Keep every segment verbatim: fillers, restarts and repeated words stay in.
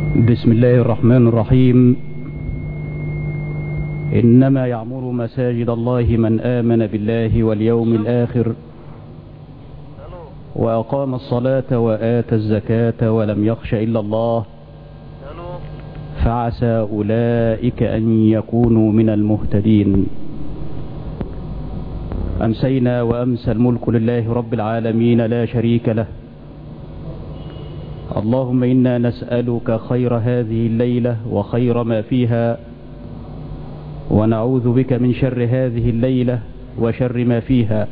بسم الله الرحمن الرحيم. إنما يعمر مساجد الله من آمن بالله واليوم الآخر وأقام الصلاة وآتى الزكاة ولم يخش إلا الله فعسى أولئك أن يكونوا من المهتدين. أمسينا وأمسى الملك لله رب العالمين لا شريك له. اللهم إنا نسألك خير هذه الليلة وخير ما فيها، ونعوذ بك من شر هذه الليلة وشر ما فيها.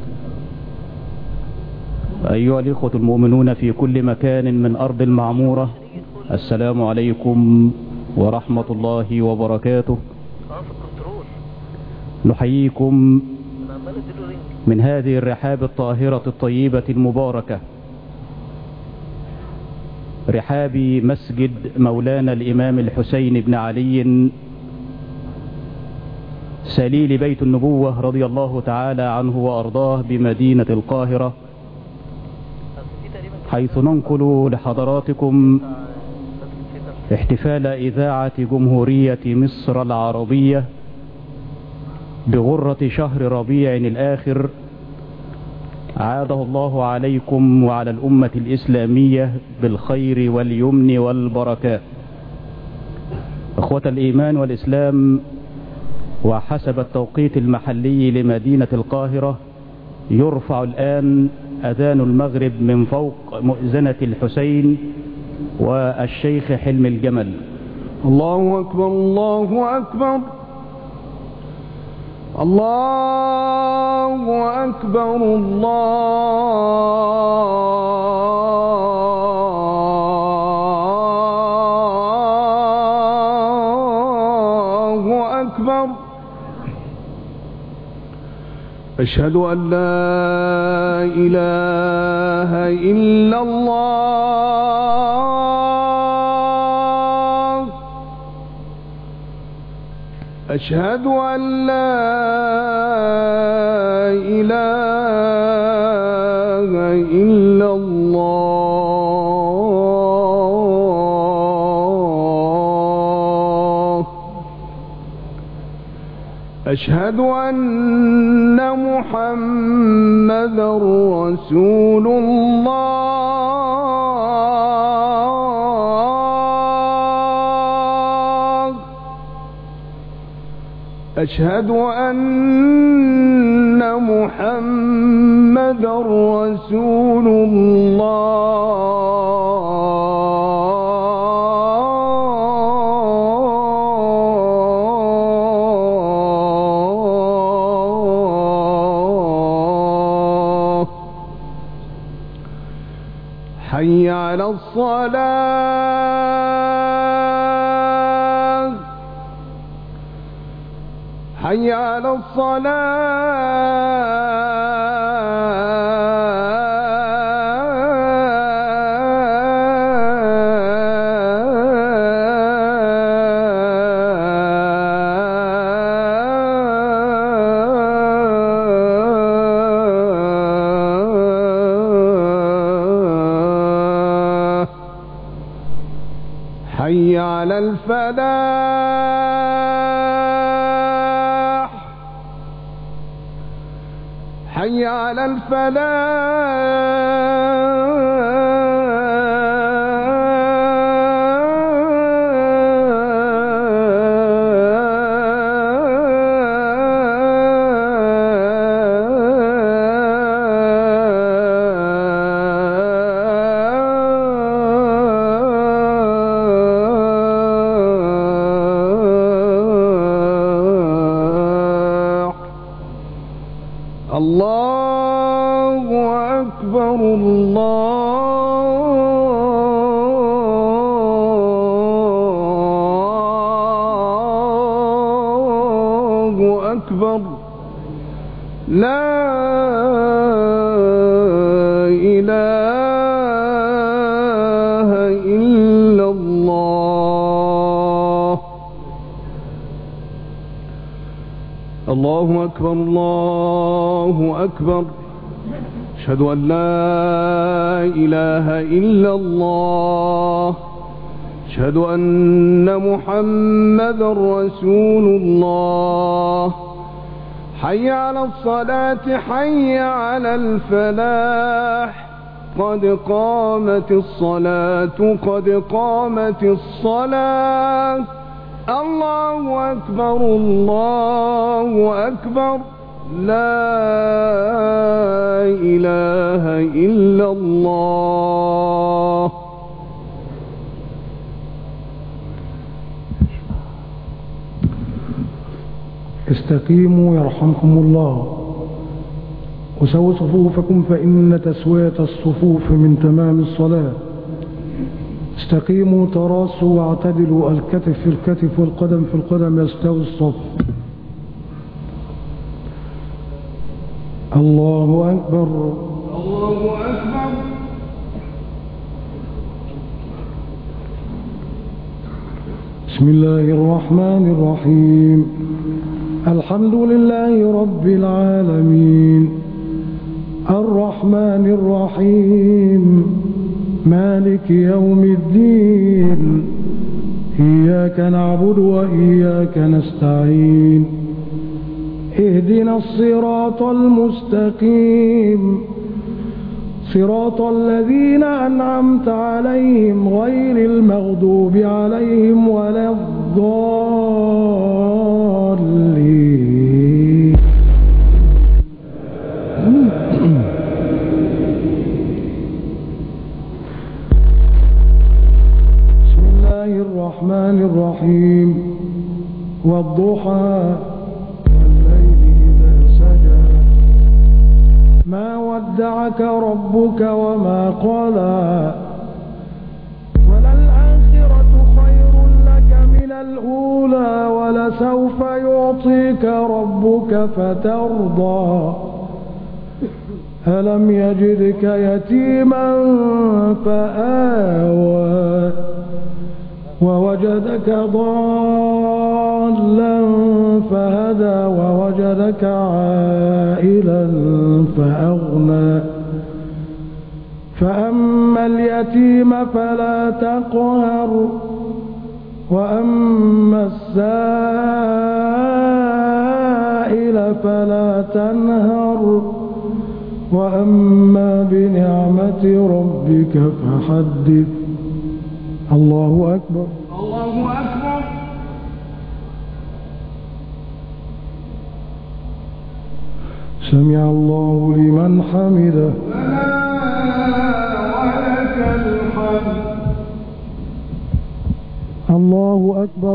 أيها الإخوة المؤمنون في كل مكان من أرض المعمورة، السلام عليكم ورحمة الله وبركاته. نحييكم من هذه الرحاب الطاهرة الطيبة المباركة، رحاب مسجد مولانا الإمام الحسين بن علي سليل بيت النبوة رضي الله تعالى عنه وأرضاه بمدينة القاهرة، حيث ننقل لحضراتكم احتفال إذاعة جمهورية مصر العربية بغرة شهر ربيع الآخر، عاده الله عليكم وعلى الأمة الإسلامية بالخير واليمن والبركات. إخوة الإيمان والإسلام، وحسب التوقيت المحلي لمدينة القاهرة يرفع الآن أذان المغرب من فوق مؤذنة الحسين والشيخ حلم الجمل. الله أكبر الله أكبر الله أكبر الله أكبر. أشهد أن لا إله إلا الله، أشهد أن لا إله إلا الله، أشهد أن محمدا رسول الله، أشهد أن محمدا رسول الله. حي على الصلاة، حي على الصلاة، حي على الفلاح، حي على الفلاح. الله أكبر الله أكبر. لا إله إلا الله. الله أكبر الله أكبر. أشهد أن لا إله إلا الله، أشهد أن محمدا رسول الله. حي على الصلاة حي على الفلاح، قد قامت الصلاة قد قامت الصلاة. الله أكبر الله أكبر، لا إله إلا الله. استقيموا يرحمكم الله، وسووا صفوفكم فإن تسوية الصفوف من تمام الصلاة. استقيموا تراصوا واعتدلوا، الكتف في الكتف والقدم في القدم يستوي الصف. الله أكبر الله أكبر. بسم الله الرحمن الرحيم. الحمد لله رب العالمين، الرحمن الرحيم، مالك يوم الدين. إياك نعبد وإياك نستعين، اهدنا الصراط المستقيم، صراط الذين أنعمت عليهم غير المغضوب عليهم ولا الضالين. بسم الله الرحمن الرحيم. والضحى والليل إذا سجى، ما ودعك ربك وما قلى، وللآخرة خير لك من الأولى، ولسوف يعطيك ربك فترضى. ألم يجدك يتيما فآوى، ووجدك ضالا فهدى، ووجدك عائلا فأغنى. فأما اليتيم فلا تقهر، وأما السائل فلا تنهر، وأما بنعمة ربك فحدث. الله أكبر الله أكبر. سمع الله لمن حمده. ولك الحمد. الله أكبر.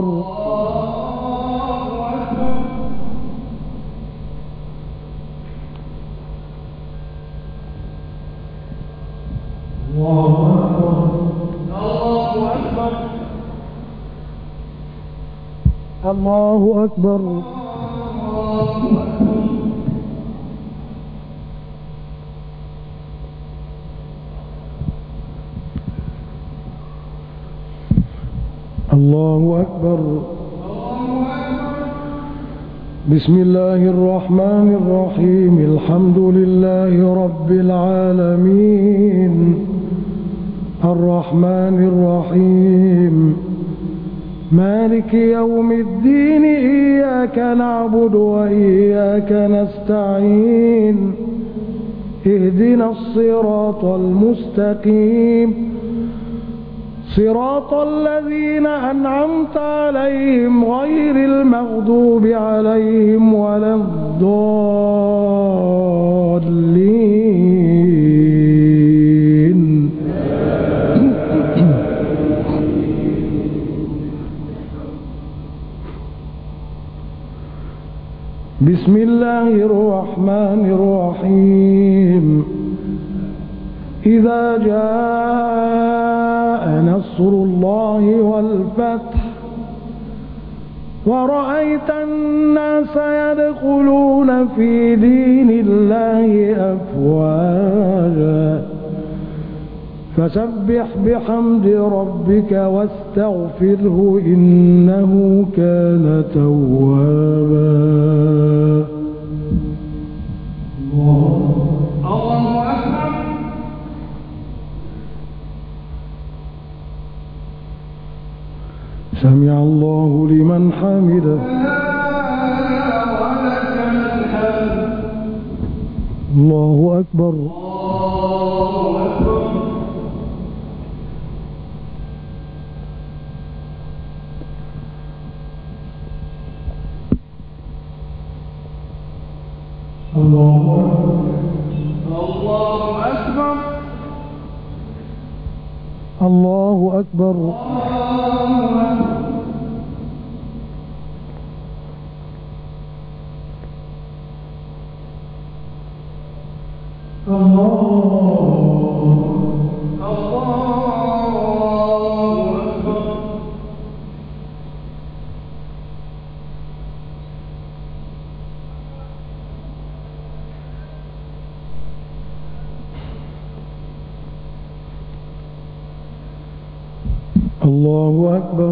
الله أكبر. الله أكبر. الله أكبر. بسم الله الرحمن الرحيم. الحمد لله رب العالمين، الرحمن الرحيم، مالك يوم الدين. إياك نعبد وإياك نستعين، اهدنا الصراط المستقيم، صراط الذين أنعمت عليهم غير المغضوب عليهم ولا الضالين. بسم الله الرحمن الرحيم. إذا جاء نصر الله والفتح ورأيت الناس يدخلون في دين الله أفواجا فسبح بحمد ربك واستغفره إنه كان توابا. الله أكبر. سمع الله لمن حمده. الله أكبر. الله أكبر. الله أكبر.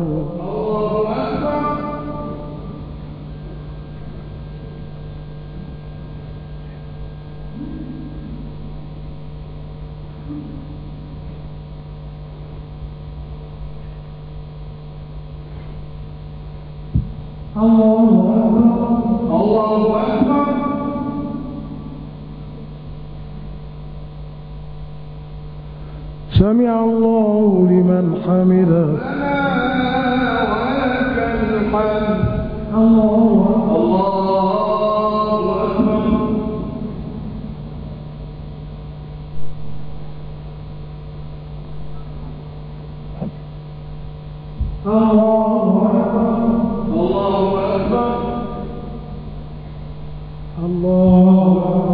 سمع الله لمن حمده. ولك الحمد. الله أكبر. الله أكبر. الله أكبر. الله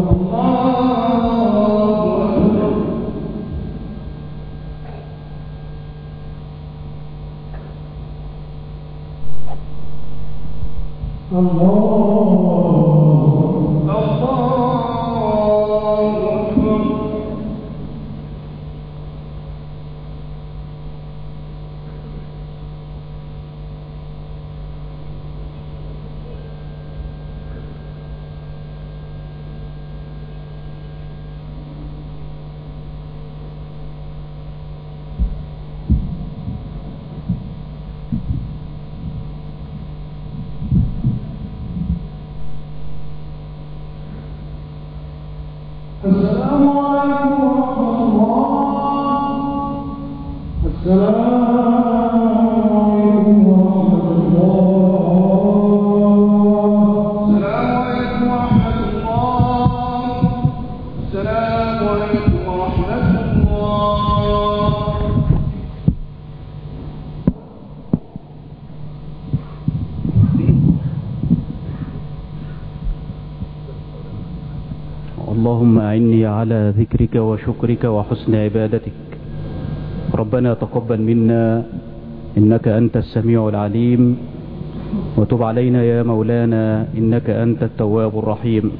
السلام عليكم ورحمة الله. السلام عليكم ورحمة الله. السلام عليكم ورحمة الله. اللهم أعني على ذكرك وشكرك وحسن عبادتك. ربنا تقبل منا إنك أنت السميع العليم، وتب علينا يا مولانا إنك أنت التواب الرحيم.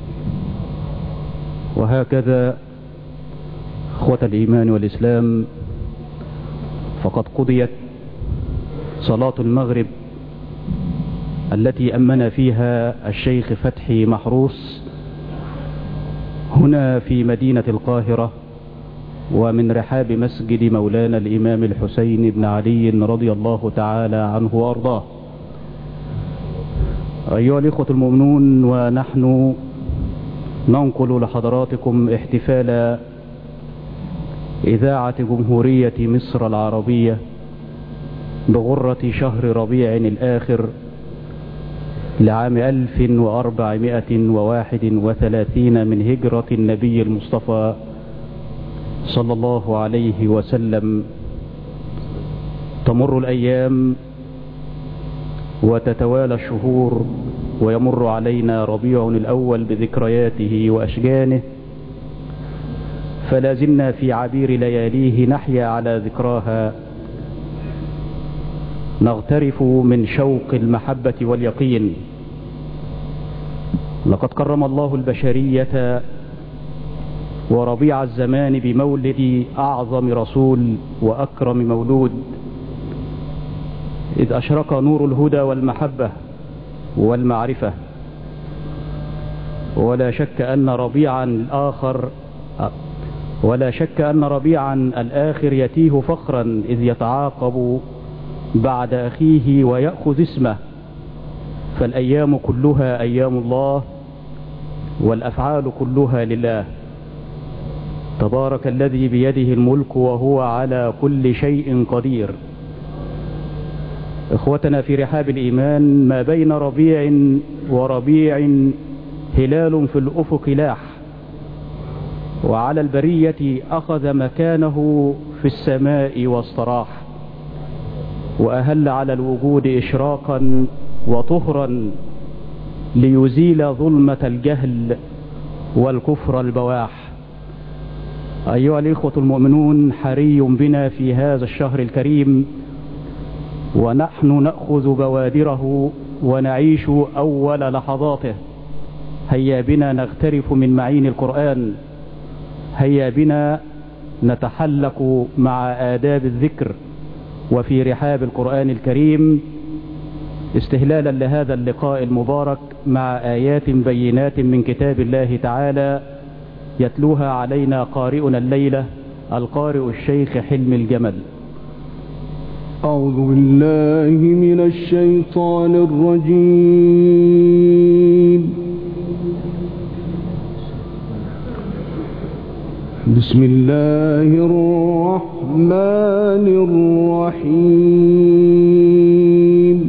وهكذا أخوة الإيمان والإسلام، فقد قضيت صلاة المغرب التي أمن فيها الشيخ فتحي محروس هنا في مدينة القاهرة، ومن رحاب مسجد مولانا الإمام الحسين بن علي رضي الله تعالى عنه وأرضاه. أيها الإخوة المؤمنون، ونحن ننقل لحضراتكم احتفال إذاعة جمهورية مصر العربية بغرة شهر ربيع الآخر لعام ألف وأربعمائة وواحد وثلاثين من هجرة النبي المصطفى صلى الله عليه وسلم. تمر الأيام وتتوالى الشهور، ويمر علينا ربيع الأول بذكرياته وأشجانه، فلا زلنا في عبير لياليه نحيا على ذكراها، نغترف من شوق المحبة واليقين. لقد كرم الله البشرية وربيع الزمان بمولد أعظم رسول وأكرم مولود، إذ أشرق نور الهدى والمحبة والمعرفة. ولا شك أن ربيعا الآخر ولا شك أن ربيعا الآخر يتيه فخرا، إذ يتعاقب بعد أخيه ويأخذ اسمه، فالأيام كلها أيام الله والأفعال كلها لله. تبارك الذي بيده الملك وهو على كل شيء قدير. إخوتنا في رحاب الإيمان، ما بين ربيع وربيع هلال في الأفق لاح، وعلى البرية أخذ مكانه في السماء واستراح، وأهل على الوجود إشراقا وطهرا ليزيل ظلمة الجهل والكفر البواح. أيها الإخوة المؤمنون، حري بنا في هذا الشهر الكريم ونحن نأخذ بوادره ونعيش أول لحظاته، هيا بنا نغترف من معين القرآن، هيا بنا نتحلق مع آداب الذكر وفي رحاب القرآن الكريم، استهلالا لهذا اللقاء المبارك مع آيات بينات من كتاب الله تعالى يتلوها علينا قارئنا الليلة القارئ الشيخ حلم الجمل. أعوذ بالله من الشيطان الرجيم. بسم الله الرحمن الرحيم.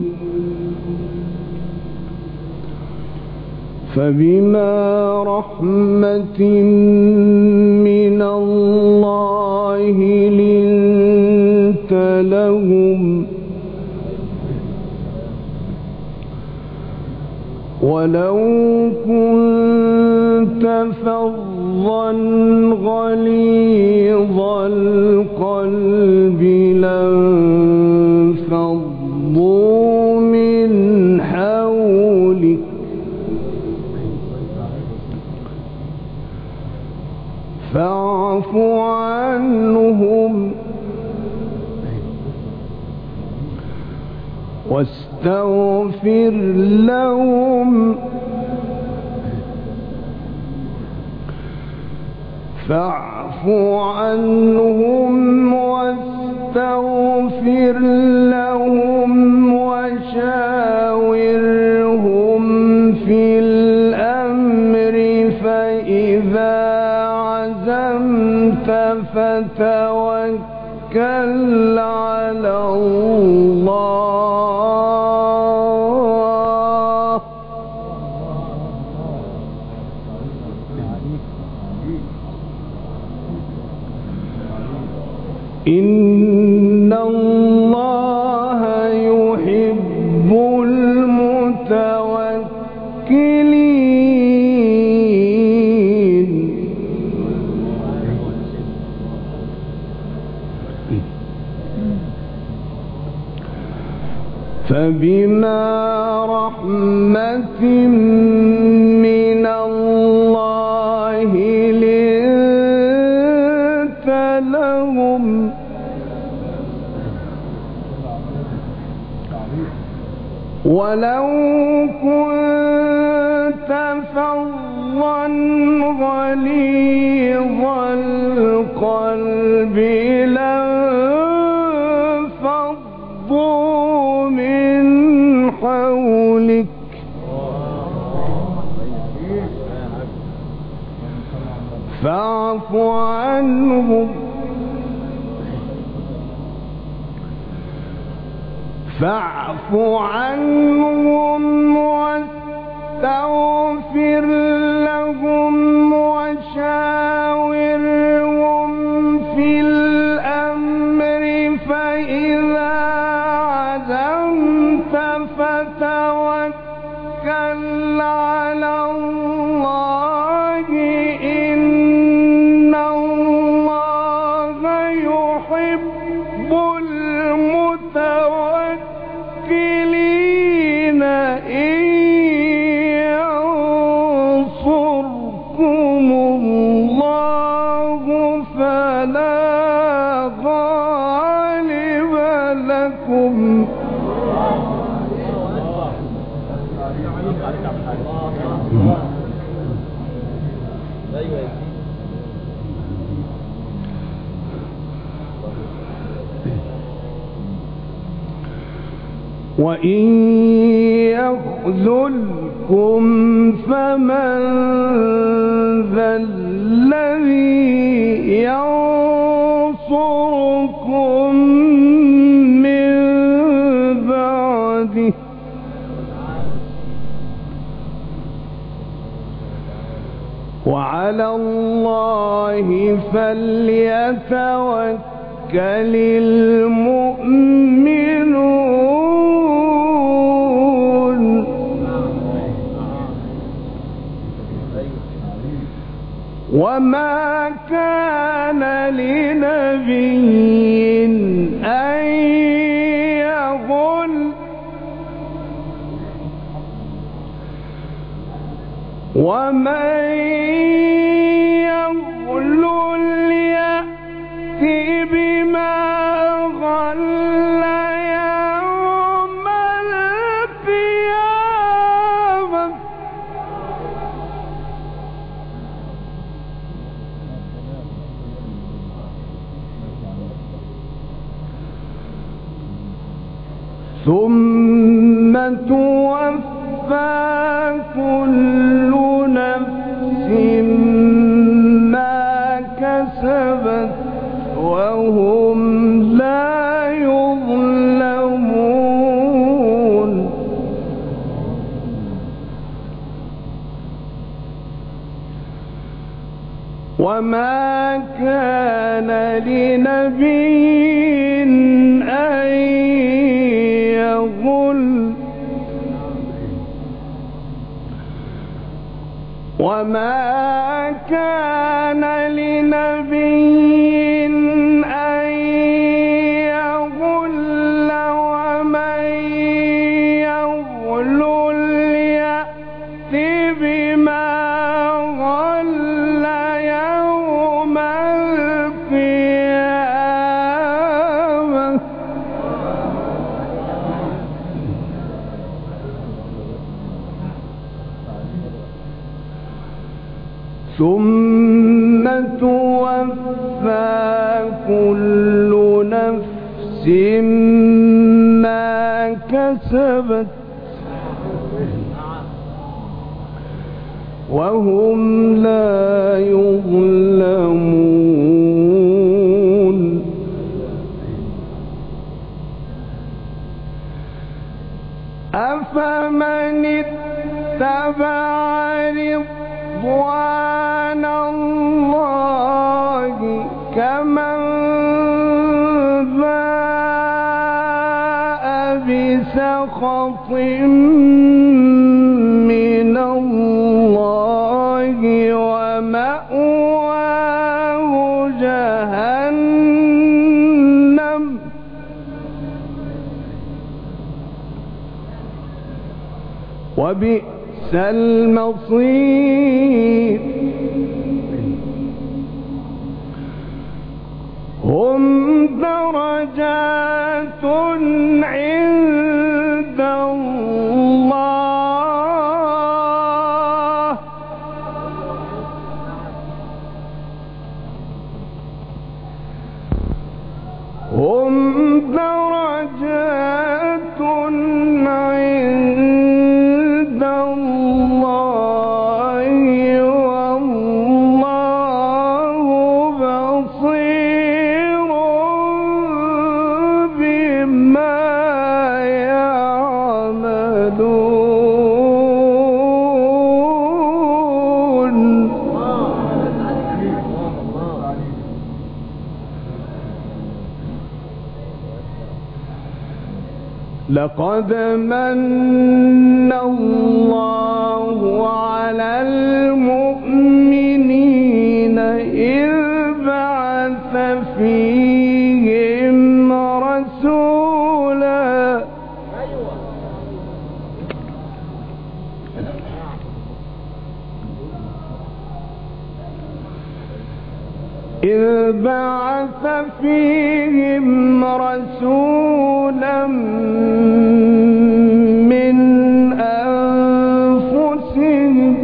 فبما رحمة من الله لنت لهم ولو كنت فظا غليظ القلب لانفضوا من حولك فاعف عنهم واستغفر لهم فاعف عنهم واستغفر لهم وشاورهم في الأمر فإذا عزمت فتوكل على الله إن الله يحب المتوكلين. فبما رحمة من الله لنت لهم ولو كنت فظا غليظ القلب لانفضوا من حولك فاعف عنهم فاعف عنهم واستغفر لهم وشاورهم في الأمر فإذا عزمت فتوكل على الله إن الله يحب المتوكلين. إن ينصركم الله فلا غالب لكم وإن يخذلكم فمن ذا الذي ينصركم من بعده وعلى الله فليتوكل المؤمنون وما كان لنبي أن يغل ومن يغل يأتي بما غل يوم القيامة ثم توفى كل نفس ما كسبت وهم لا يظلمون وما كان لنبي أن يغل وما كان لنبي أن يغل ومن يغل يأت بما غل يوم القيامة ثم توفى كل نفس ما كسبت وهم لا يظلمون أفمن اتبع رضوان الله كمن باء بسخط من الله ومأواه جهنم وبئس المصير هم درجات عند الله هم درجات عند الله والله بصير بما يعملون لقد من الله على المؤمنين إذ بعث فيهم رسولا إذ بعث فيهم رسولا من أنفسهم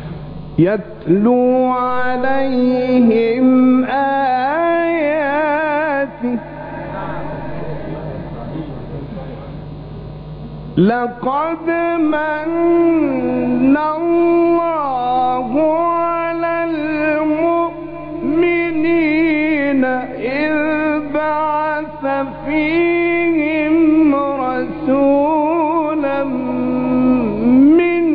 يتلو عليهم آياته لقد من الله على المؤمنين إذ بعث فيهم رسولا من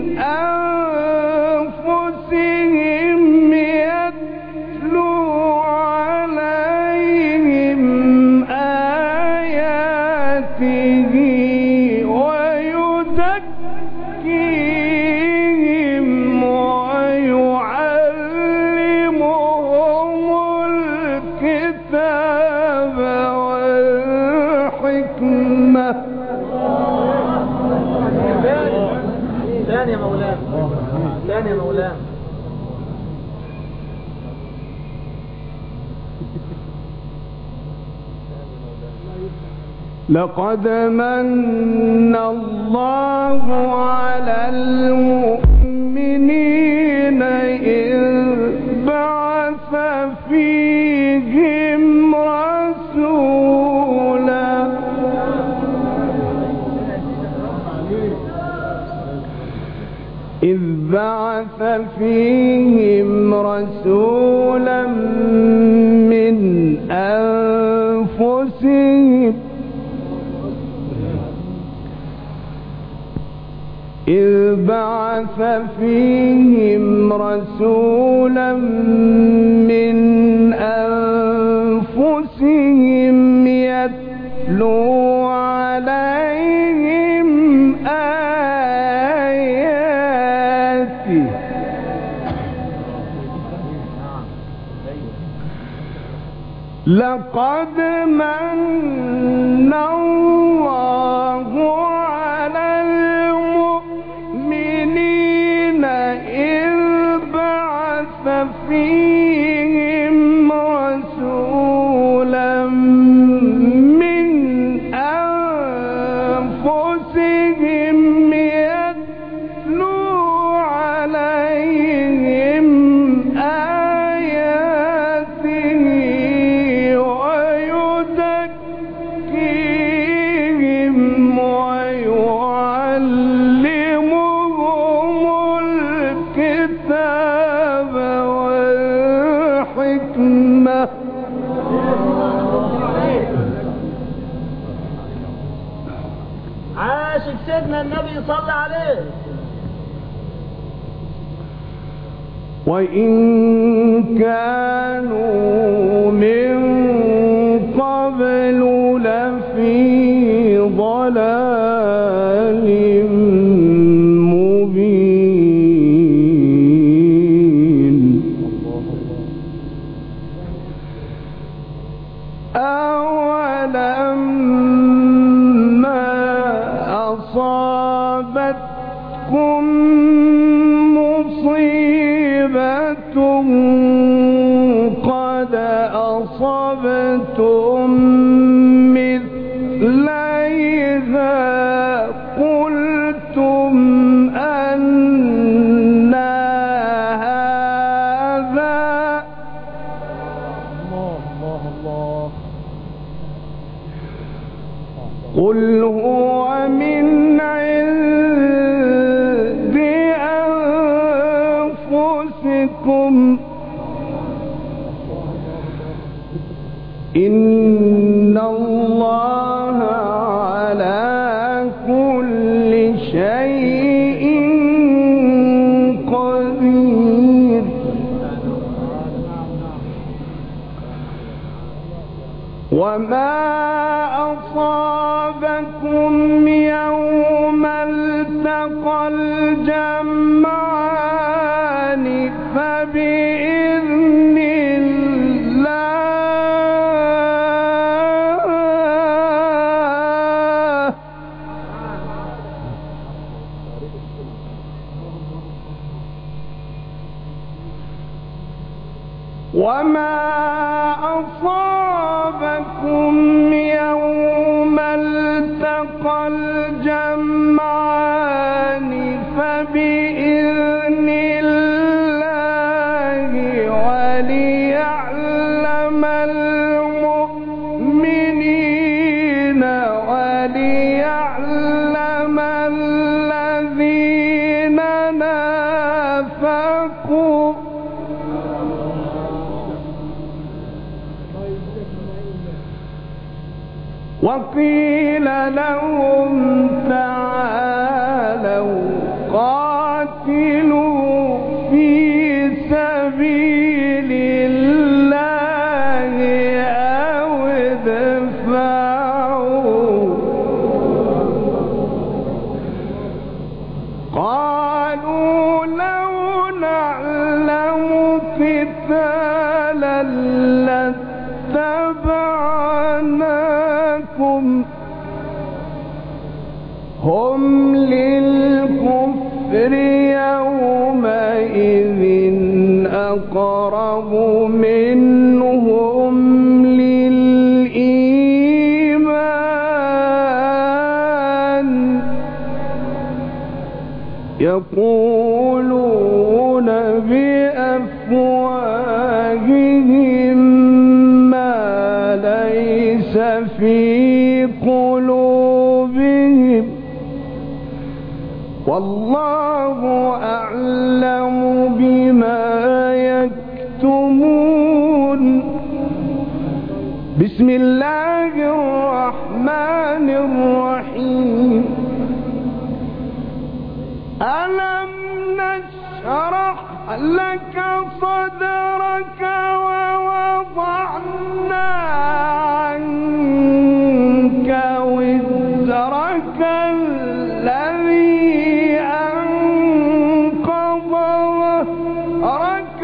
أنفسهم يتلو عليهم آياته ويزكيهم ويعلمهم الكتاب والحكمة. ثاني يا مولانا، ثاني يا مولانا. لقد من الله على المؤمنين إذ بعث فيهم رسولا إذ بعث فيهم رسولا من أنفسهم إذ بعث فيهم رسولا من أنفسهم يتلو عليهم آياته لقد من الله على المؤمنين إذ بعث فيهم رسولا من أنفسهم يتلو عليهم آياته ويزكيهم ويعلمهم الكتاب والحكمة. عاشق سيدنا النبي صلى عليه. وإن كانوا من قبل لفي ضلال مبين. أولما أصابتكم مصيبة قد أصبتم مثليها قلتم أنى هذا قل هو من عند أنفسكم إن الله على كل شيء قدير. وما أصابكم يوم التقى الجمعان فبإذن الله. وما أصابكم يوم التقى الجمعان فبإذن الله وليعلم المؤمنين وليعلم وقيل لهم تعالوا قاتلوا في سبيل الله أو ادفعوا قالوا لو نعلم قتالا لاتبعناكم هم للكفر يومئذ أقرب منهم للإيمان يقولون بأفواههم ما ليس في قلوبهم والله أعلم بما يكتمون. بسم الله الرحمن الرحيم. ألم نشرح لك صدرك ووضعنا عنك وزرك الذي أنقض ظهرك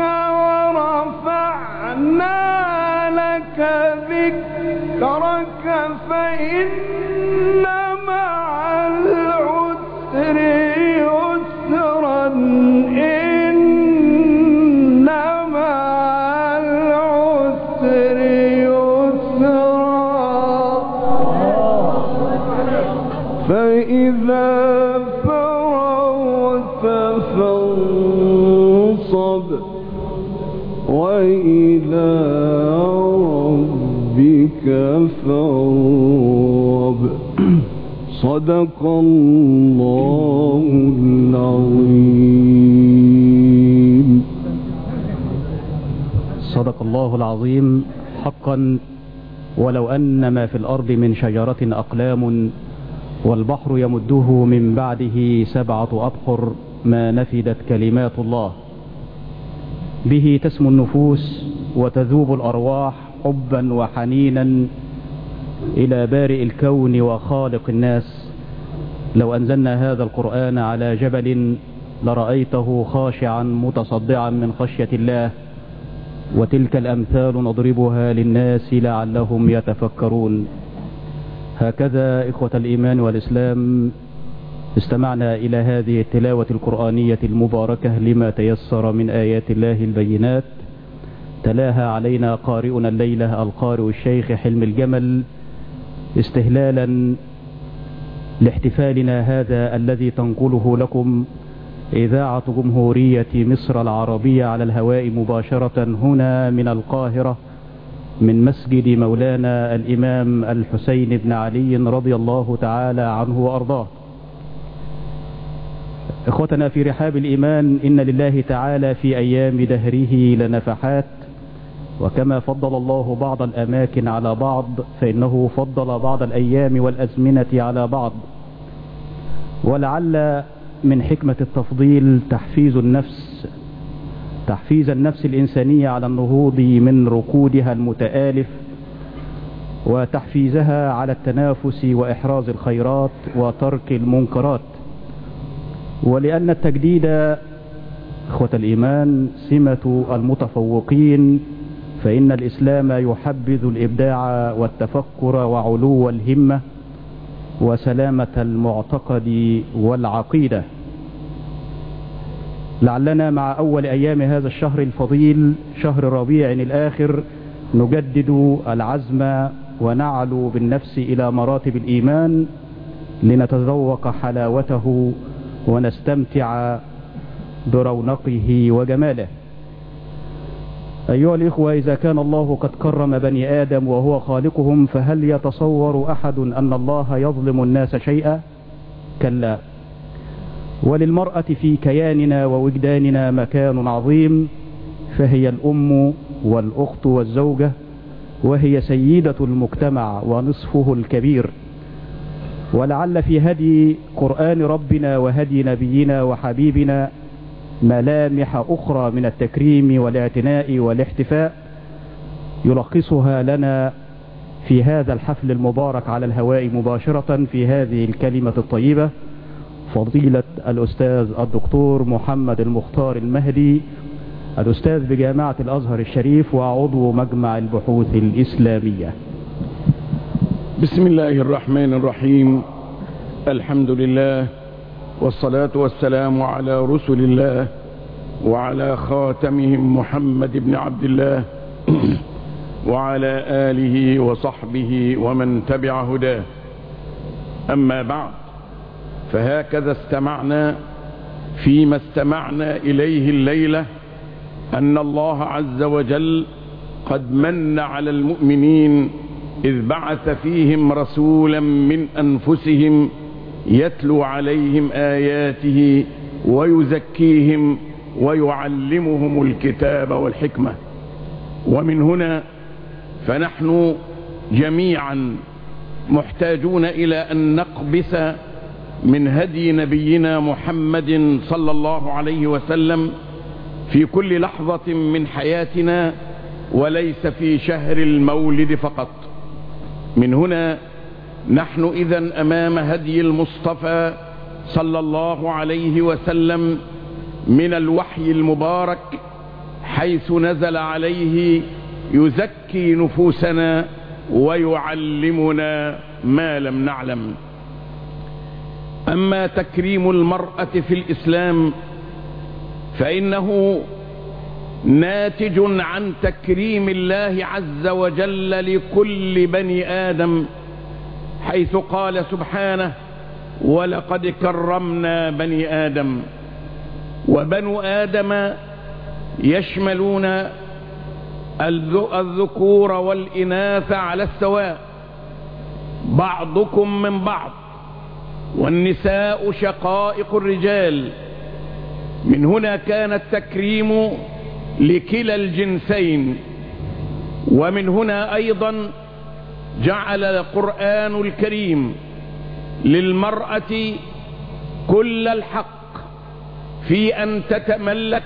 ورفعنا لك ذكرك فإن مع العسر يسرا إن مع العسر يسرا فإذا فرغت فانصب وإلى ربك فارغب. صدق الله العظيم. صدق الله العظيم حقا. ولو أن ما في الأرض من شجرة أقلام والبحر يمده من بعده سبعة أبحر ما نفدت كلمات الله. به تسمو النفوس وتذوب الأرواح حبا وحنينا إلى بارئ الكون وخالق الناس. لو أنزلنا هذا القرآن على جبل لرأيته خاشعا متصدعا من خشية الله. وتلك الأمثال نضربها للناس لعلهم يتفكرون. هكذا إخوة الإيمان والإسلام استمعنا إلى هذه التلاوة القرآنية المباركة لما تيسر من آيات الله البينات. تلاها علينا قارئنا الليلة القارئ الشيخ حلم الجمل استهلالا لاحتفالنا هذا الذي تنقله لكم إذاعة جمهورية مصر العربية على الهواء مباشرة هنا من القاهرة من مسجد مولانا الإمام الحسين بن علي رضي الله تعالى عنه وأرضاه. إخوتنا في رحاب الإيمان، إن لله تعالى في أيام دهره لنفحات، وكما فضل الله بعض الأماكن على بعض فإنه فضل بعض الأيام والأزمنة على بعض. ولعل من حكمة التفضيل تحفيز النفس تحفيز النفس الإنسانية على النهوض من ركودها المتآلف، وتحفيزها على التنافس وإحراز الخيرات وترك المنكرات. ولأن التجديد إخوة الإيمان سمة المتفوقين، فإن الإسلام يحبذ الإبداع والتفكر وعلو الهمة وسلامة المعتقد والعقيدة. لعلنا مع أول أيام هذا الشهر الفضيل شهر ربيع الآخر نجدد العزم ونعلو بالنفس إلى مراتب الإيمان لنتذوق حلاوته ونستمتع برونقه وجماله. أيها الإخوة، إذا كان الله قد كرم بني آدم وهو خالقهم، فهل يتصور أحد أن الله يظلم الناس شيئا؟ كلا. وللمرأة في كياننا ووجداننا مكان عظيم، فهي الأم والأخت والزوجة وهي سيدة المجتمع ونصفه الكبير. ولعل في هدي قرآن ربنا وهدي نبينا وحبيبنا ملامح أخرى من التكريم والاعتناء والاحتفاء يلخصها لنا في هذا الحفل المبارك على الهواء مباشرة في هذه الكلمة الطيبة فضيلة الأستاذ الدكتور محمد المختار المهدي، الأستاذ بجامعة الأزهر الشريف وعضو مجمع البحوث الإسلامية. بسم الله الرحمن الرحيم. الحمد لله والصلاة والسلام على رسل الله وعلى خاتمهم محمد بن عبد الله وعلى آله وصحبه ومن تبع هداه. أما بعد، فهكذا استمعنا فيما استمعنا إليه الليلة أن الله عز وجل قد من على المؤمنين إذ بعث فيهم رسولا من أنفسهم يتلو عليهم آياته ويزكيهم ويعلمهم الكتاب والحكمة. ومن هنا فنحن جميعا محتاجون إلى أن نقبس من هدي نبينا محمد صلى الله عليه وسلم في كل لحظة من حياتنا، وليس في شهر المولد فقط. من هنا نحن إذن أمام هدي المصطفى صلى الله عليه وسلم من الوحي المبارك، حيث نزل عليه يزكي نفوسنا ويعلمنا ما لم نعلم. أما تكريم المرأة في الإسلام فإنه ناتج عن تكريم الله عز وجل لكل بني آدم، حيث قال سبحانه: ولقد كرمنا بني آدم. وبنو آدم يشملون الذكور والإناث على السواء، بعضكم من بعض، والنساء شقائق الرجال. من هنا كان التكريم لكلا الجنسين. ومن هنا أيضا جعل القرآن الكريم للمرأة كل الحق في أن تتملك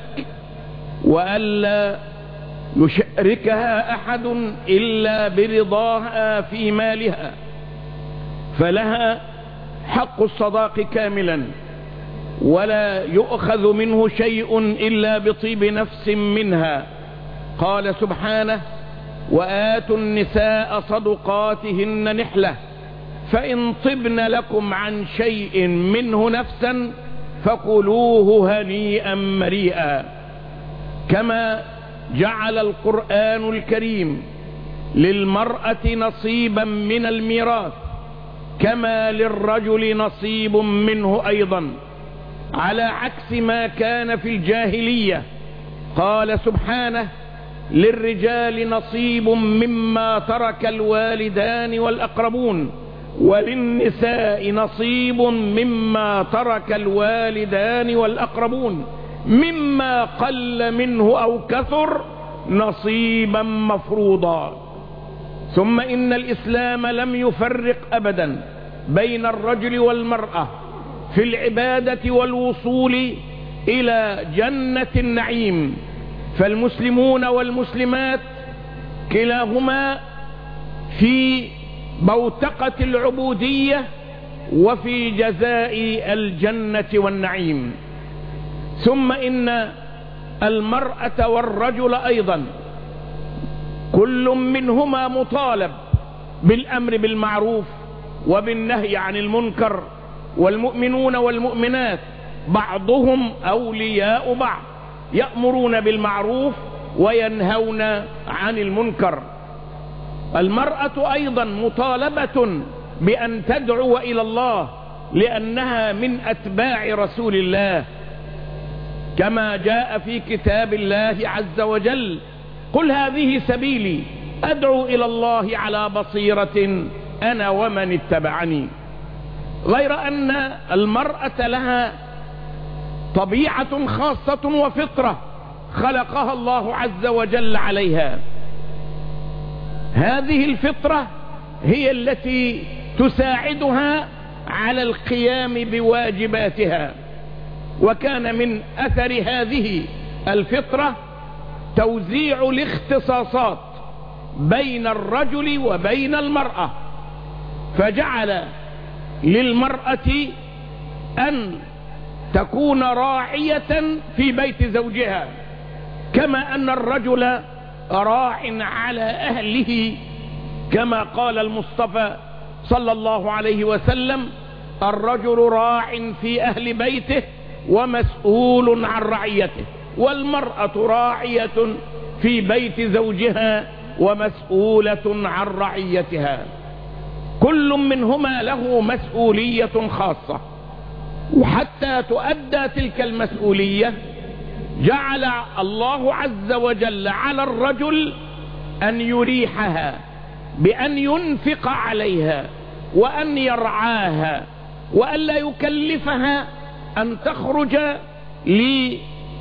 وألا يشاركها أحد إلا برضاها في مالها، فلها حق الصداق كاملا، ولا يؤخذ منه شيء إلا بطيب نفس منها. قال سبحانه: وآتوا النساء صدقاتهن نحلة فإن طبن لكم عن شيء منه نفسا فكلوه هنيئا مريئا. كما جعل القرآن الكريم للمرأة نصيبا من الميراث كما للرجل نصيب منه أيضا، على عكس ما كان في الجاهلية. قال سبحانه: للرجال نصيب مما ترك الوالدان والأقربون وللنساء نصيب مما ترك الوالدان والأقربون مما قل منه أو كثر نصيبا مفروضا. ثم إن الإسلام لم يفرق أبدا بين الرجل والمرأة في العبادة والوصول إلى جنة النعيم، فالمسلمون والمسلمات كلاهما في بوتقة العبودية وفي جزاء الجنة والنعيم. ثم إن المرأة والرجل أيضا كل منهما مطالب بالأمر بالمعروف وبالنهي عن المنكر، والمؤمنون والمؤمنات بعضهم أولياء بعض، يأمرون بالمعروف وينهون عن المنكر. المرأة أيضا مطالبة بأن تدعو إلى الله لأنها من أتباع رسول الله، كما جاء في كتاب الله عز وجل: قل هذه سبيلي أدعو إلى الله على بصيرة أنا ومن اتبعني. غير أن المرأة لها طبيعة خاصة وفطرة خلقها الله عز وجل عليها. هذه الفطرة هي التي تساعدها على القيام بواجباتها. وكان من أثر هذه الفطرة توزيع الاختصاصات بين الرجل وبين المرأة، فجعل للمرأة أن تكون راعية في بيت زوجها، كما أن الرجل راع على أهله، كما قال المصطفى صلى الله عليه وسلم: الرجل راع في أهل بيته ومسؤول عن رعيته، والمرأة راعية في بيت زوجها ومسؤولة عن رعيتها. كل منهما له مسؤولية خاصة، وحتى تؤدى تلك المسؤولية جعل الله عز وجل على الرجل أن يريحها بأن ينفق عليها وأن يرعاها، وأن لا يكلفها أن تخرج ل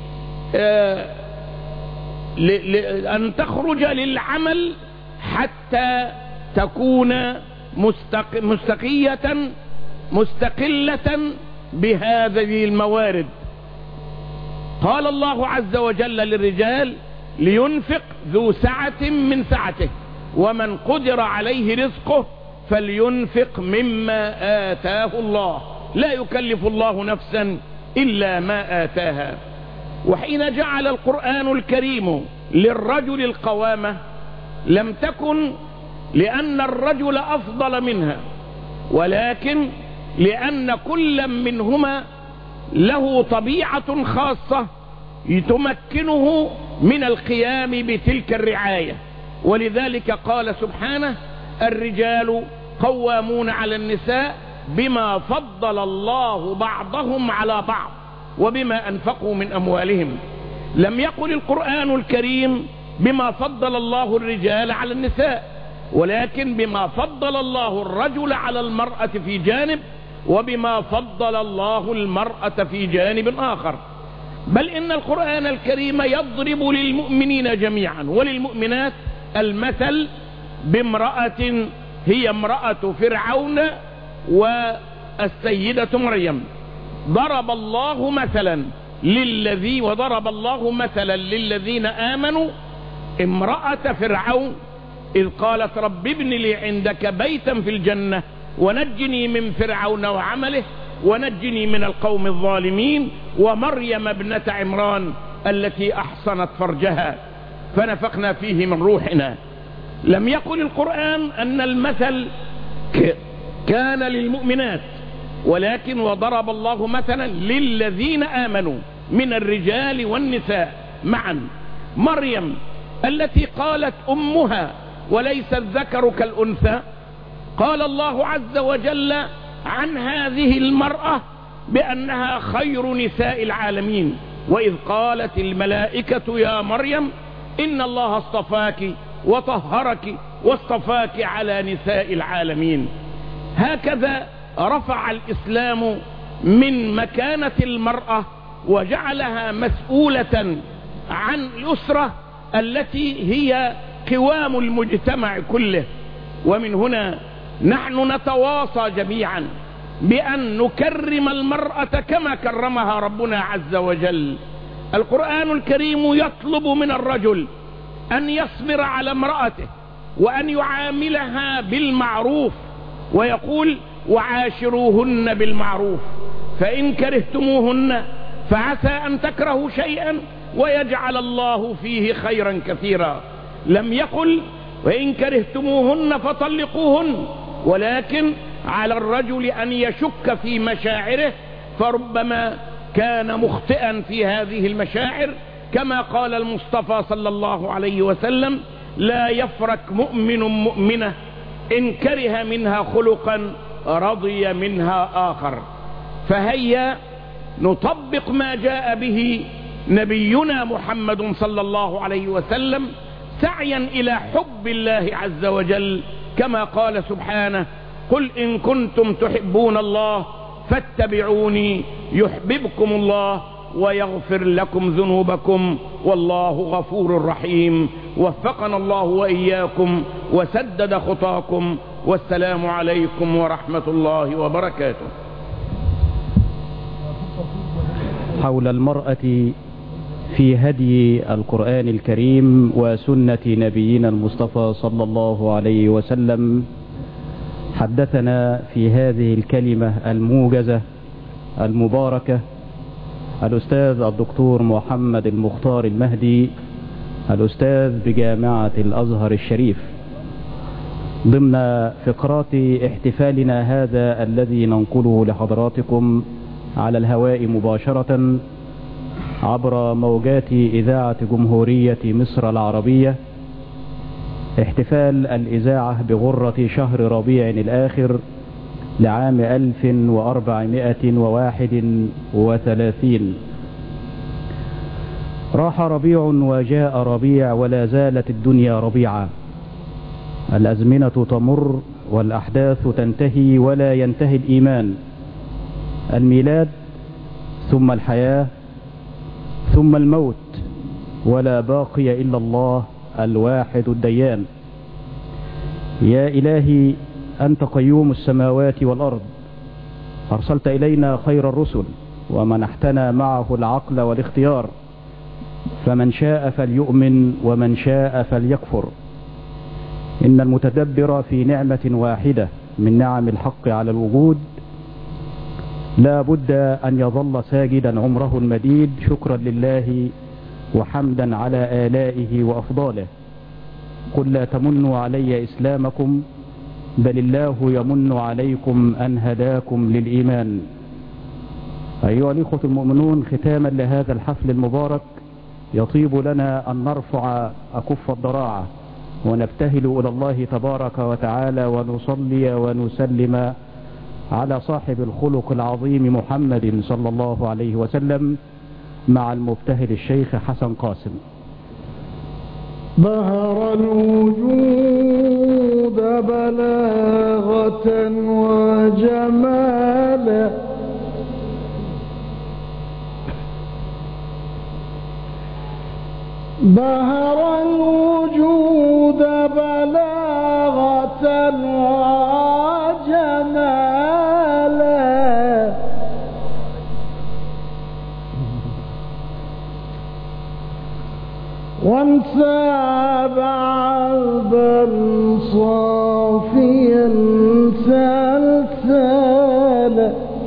أن تخرج للعمل حتى تكون مستقية مستقلة بهذه الموارد. قال الله عز وجل للرجال: لينفق ذو سعة من سعته ومن قدر عليه رزقه فلينفق مما آتاه الله، لا يكلف الله نفسا إلا ما آتاها. وحين جعل القرآن الكريم للرجل القوامة لم تكن لأن الرجل أفضل منها، ولكن لأن كل منهما له طبيعة خاصة تمكنه من القيام بتلك الرعاية. ولذلك قال سبحانه: الرجال قوامون على النساء بما فضل الله بعضهم على بعض وبما أنفقوا من أموالهم. لم يقل القرآن الكريم بما فضل الله الرجال على النساء، ولكن بما فضل الله الرجل على المرأة في جانب، وبما فضل الله المرأة في جانب آخر. بل إن القرآن الكريم يضرب للمؤمنين جميعا وللمؤمنات المثل بامرأة هي امرأة فرعون والسيدة مريم. ضرب الله مثلا للذي وضرب الله مثلا للذين آمنوا امرأة فرعون إذ قالت: رب ابن لي عندك بيتا في الجنة ونجني من فرعون وعمله ونجني من القوم الظالمين، ومريم ابنة عمران التي أحصنت فرجها فنفخنا فيه من روحنا. لم يقل القرآن أن المثل كان للمؤمنات، ولكن وضرب الله مثلا للذين آمنوا من الرجال والنساء معا. مريم التي قالت أمها وليس الذكر كالأنثى، قال الله عز وجل عن هذه المرأة بأنها خير نساء العالمين: وإذ قالت الملائكة يا مريم إن الله اصطفاك وطهرك واصطفاك على نساء العالمين. هكذا رفع الإسلام من مكانة المرأة وجعلها مسؤولة عن الأسرة التي هي قوام المجتمع كله. ومن هنا نحن نتواصى جميعا بأن نكرم المرأة كما كرمها ربنا عز وجل. القرآن الكريم يطلب من الرجل أن يصبر على امرأته وأن يعاملها بالمعروف، ويقول: وعاشروهن بالمعروف فإن كرهتموهن فعسى أن تكرهوا شيئا ويجعل الله فيه خيرا كثيرا. لم يقل: وإن كرهتموهن فطلقوهن، ولكن على الرجل أن يشك في مشاعره، فربما كان مخطئا في هذه المشاعر، كما قال المصطفى صلى الله عليه وسلم: لا يفرك مؤمن مؤمنة إن كره منها خلقا رضي منها آخر. فهيا نطبق ما جاء به نبينا محمد صلى الله عليه وسلم سعيا إلى حب الله عز وجل، كما قال سبحانه: قل إن كنتم تحبون الله فاتبعوني يحببكم الله ويغفر لكم ذنوبكم والله غفور رحيم. وفقنا الله وإياكم وسدد خطاكم، والسلام عليكم ورحمة الله وبركاته. حول المرأة في هدي القرآن الكريم وسنة نبينا المصطفى صلى الله عليه وسلم، حدثنا في هذه الكلمة الموجزة المباركة الأستاذ الدكتور محمد المختار المهدي، الأستاذ بجامعة الأزهر الشريف، ضمن فقرات احتفالنا هذا الذي ننقله لحضراتكم على الهواء مباشرة عبر موجات إذاعة جمهورية مصر العربية، احتفال الإذاعة بغرة شهر ربيع الآخر لعام ألف وأربعمائة وواحد وثلاثين. راح ربيع وجاء ربيع ولا زالت الدنيا ربيعا، الأزمنة تمر والأحداث تنتهي ولا ينتهي الإيمان. الميلاد ثم الحياة ثم الموت، ولا باقي إلا الله الواحد الديان. يا إلهي أنت قيوم السماوات والأرض، أرسلت إلينا خير الرسل ومنحتنا معه العقل والاختيار، فمن شاء فليؤمن ومن شاء فليكفر. إن المتدبر في نعمة واحدة من نعم الحق على الوجود لا بد أن يظل ساجدا عمره المديد شكرا لله وحمدا على آلائه وأفضاله. قل لا تمنوا علي إسلامكم بل الله يمن عليكم أن هداكم للإيمان. أيها الإخوة المؤمنون، ختاما لهذا الحفل المبارك يطيب لنا أن نرفع أكف الضراعة ونبتهل إلى الله تبارك وتعالى ونصلي ونسلم على صاحب الخلق العظيم محمد صلى الله عليه وسلم مع المبتهل الشيخ حسن قاسم. بهر الوجود بلاغة وجمالا، بهر الوجود بلاغة وجمالا، وانساب عذبا صافيا سلسالا.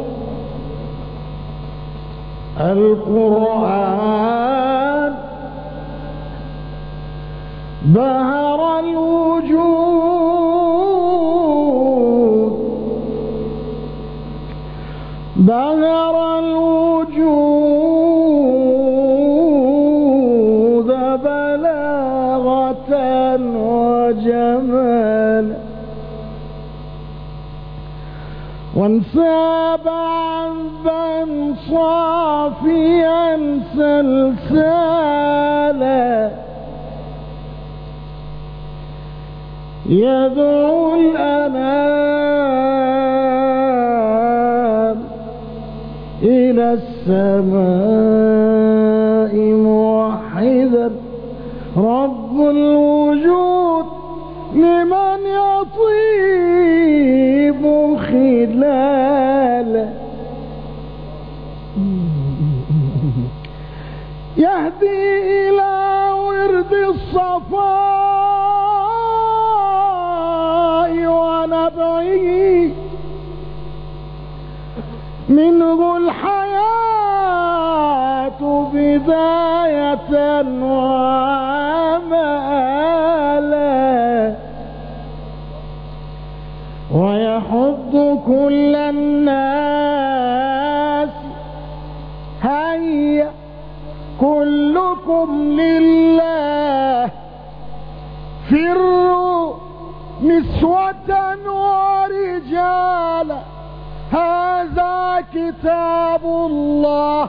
القرآن بهر الوجود، بهر الوجود بلاغة وجمال، وانساب عذبا صافيا سلسالا. يدعو الأنام إلى السماء موحدا رب الوجود لمن يطيب خلاله. يهدي إلى ورد الصفاء ونبعه، منه الحياة بداية وآمالا، ويحض كل الناس هيا كلكم لله، فروا نسوة ورجالا، هذا كتاب الله،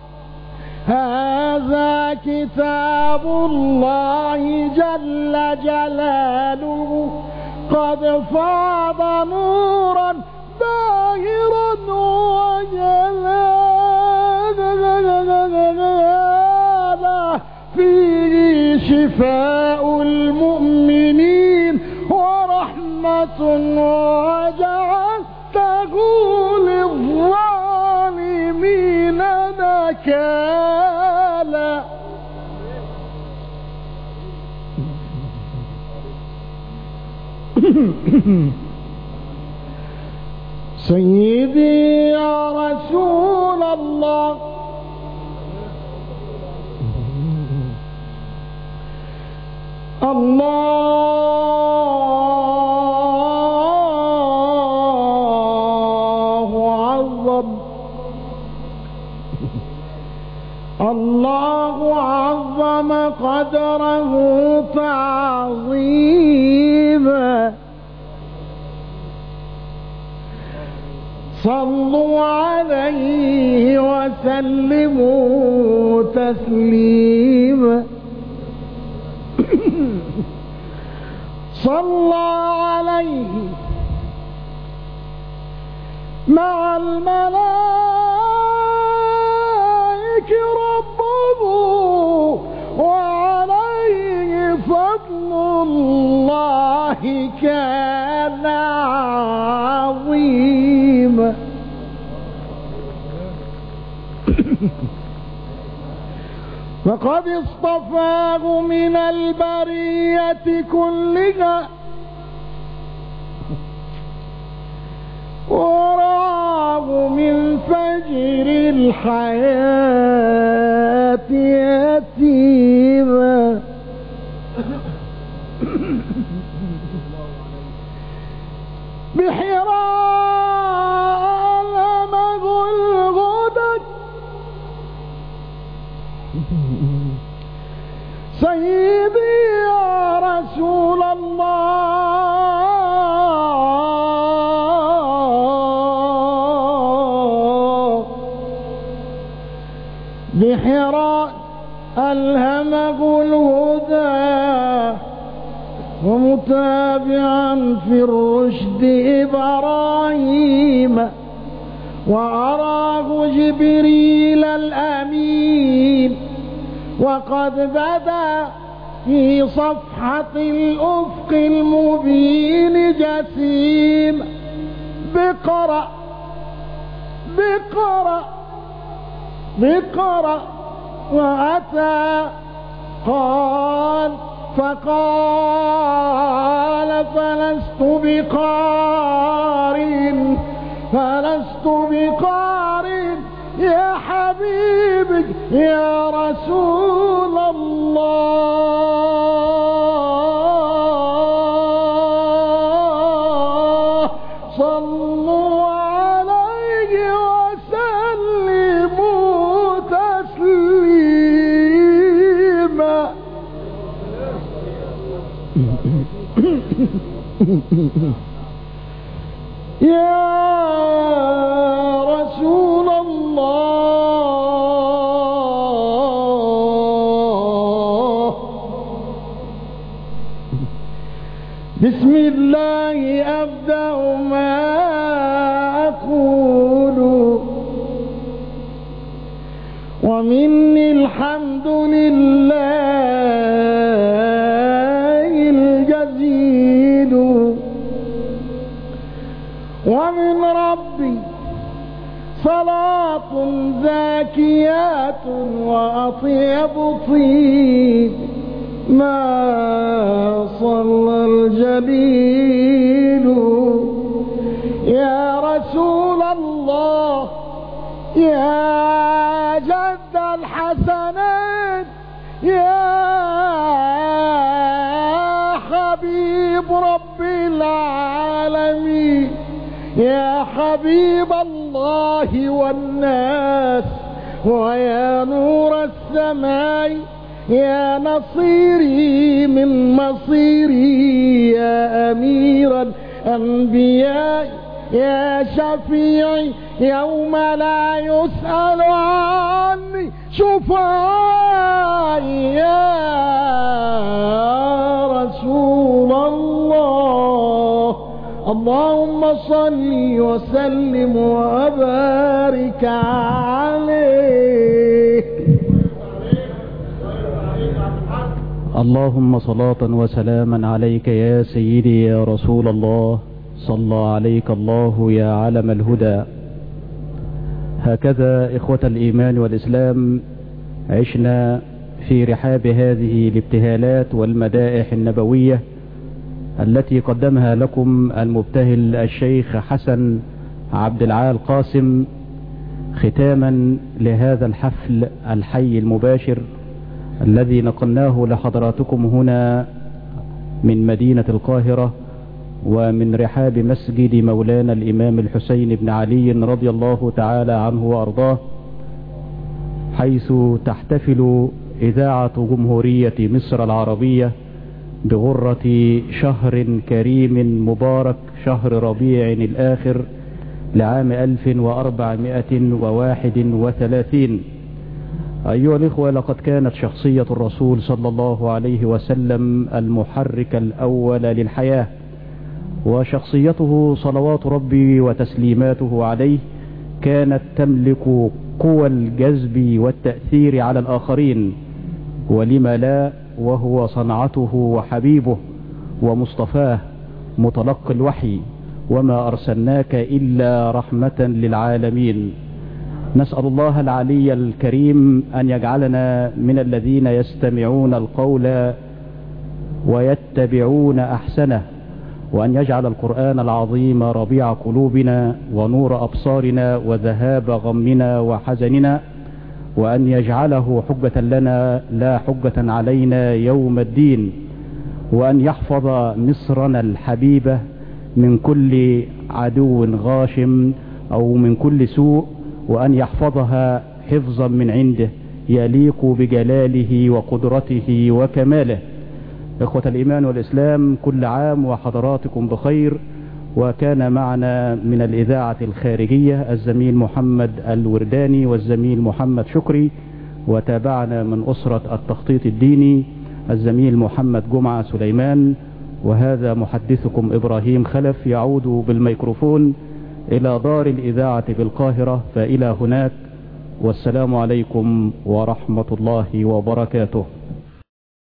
هذا كتاب الله جل جلاله، قد فاض نورا باهرا وجلالا، فيه شفاء المؤمنين ورحمة وجعلته للظالمين نكالا. سيدي يا رسول الله الله عظم الله عظم قدره تعظيما. صلوا عليه وسلموا تسليما. صلى عليه مع الملائكة ربه وعليه فضل الله كان عظيما. فقد اصطفاه من البرية كلها ورعاه من فجر الحياة يتيما. بحراء لمه الغدد سيدي يا رسول الله. بحراء ألهمه الهدى ومتابعا في الرشد إبراهيم وأراه جبريل الأمين وقد بدا في صفحة الأفق المبين جسيم. بقرأ بقرأ بقرأ وأتى قال فقال فلست بقارئ فلست بقارئ يا حبيبي يا رسول الله. صلوا عليه وسلموا تسليما. يا رسول الله بسم الله أبدأ ما أقول ومني الحمد لله الجزيل ومن ربي صلاة زاكيات وأطيب طيب ما صلى الجليل. يا رسول الله يا جد الحسنات يا حبيب رب العالمين يا حبيب الله والناس ويا نور السماء يا نصيري من مصيري يا أمير الأنبياء يا شفيعي يوم لا يسأل عني شفعائي يا رسول الله. اللهم صل وسلم وبارك عليه. اللهم صلاة وسلاما عليك يا سيدي يا رسول الله، صلى عليك الله يا علم الهدى. هكذا إخوة الإيمان والإسلام عشنا في رحاب هذه الابتهالات والمدائح النبوية التي قدمها لكم المبتهل الشيخ حسن عبد العال قاسم ختاما لهذا الحفل الحي المباشر الذي نقلناه لحضراتكم هنا من مدينة القاهرة ومن رحاب مسجد مولانا الإمام الحسين بن علي رضي الله تعالى عنه وأرضاه، حيث تحتفل إذاعة جمهورية مصر العربية بغرة شهر كريم مبارك، شهر ربيع الآخر لعام ألف وأربعمائة وواحد وثلاثين. أيها الإخوة، لقد كانت شخصية الرسول صلى الله عليه وسلم المحرك الأول للحياة، وشخصيته صلوات ربي وتسليماته عليه كانت تملك قوى الجذب والتأثير على الآخرين، ولما لا وهو صنعته وحبيبه ومصطفاه متلقي الوحي، وما أرسلناك إلا رحمة للعالمين. نسأل الله العلي الكريم أن يجعلنا من الذين يستمعون القول ويتبعون أحسنه، وأن يجعل القرآن العظيم ربيع قلوبنا ونور أبصارنا وذهاب غمنا وحزننا، وأن يجعله حجة لنا لا حجة علينا يوم الدين، وأن يحفظ مصرنا الحبيبة من كل عدو غاشم أو من كل سوء، وأن يحفظها حفظا من عنده يليق بجلاله وقدرته وكماله. إخوة الإيمان والإسلام، كل عام وحضراتكم بخير. وكان معنا من الإذاعة الخارجية الزميل محمد الورداني والزميل محمد شكري، وتابعنا من أسرة التخطيط الديني الزميل محمد جمعة سليمان، وهذا محدثكم إبراهيم خلف يعود بالميكروفون إلى دار الإذاعة بالقاهرة، فإلى هناك، والسلام عليكم ورحمة الله وبركاته.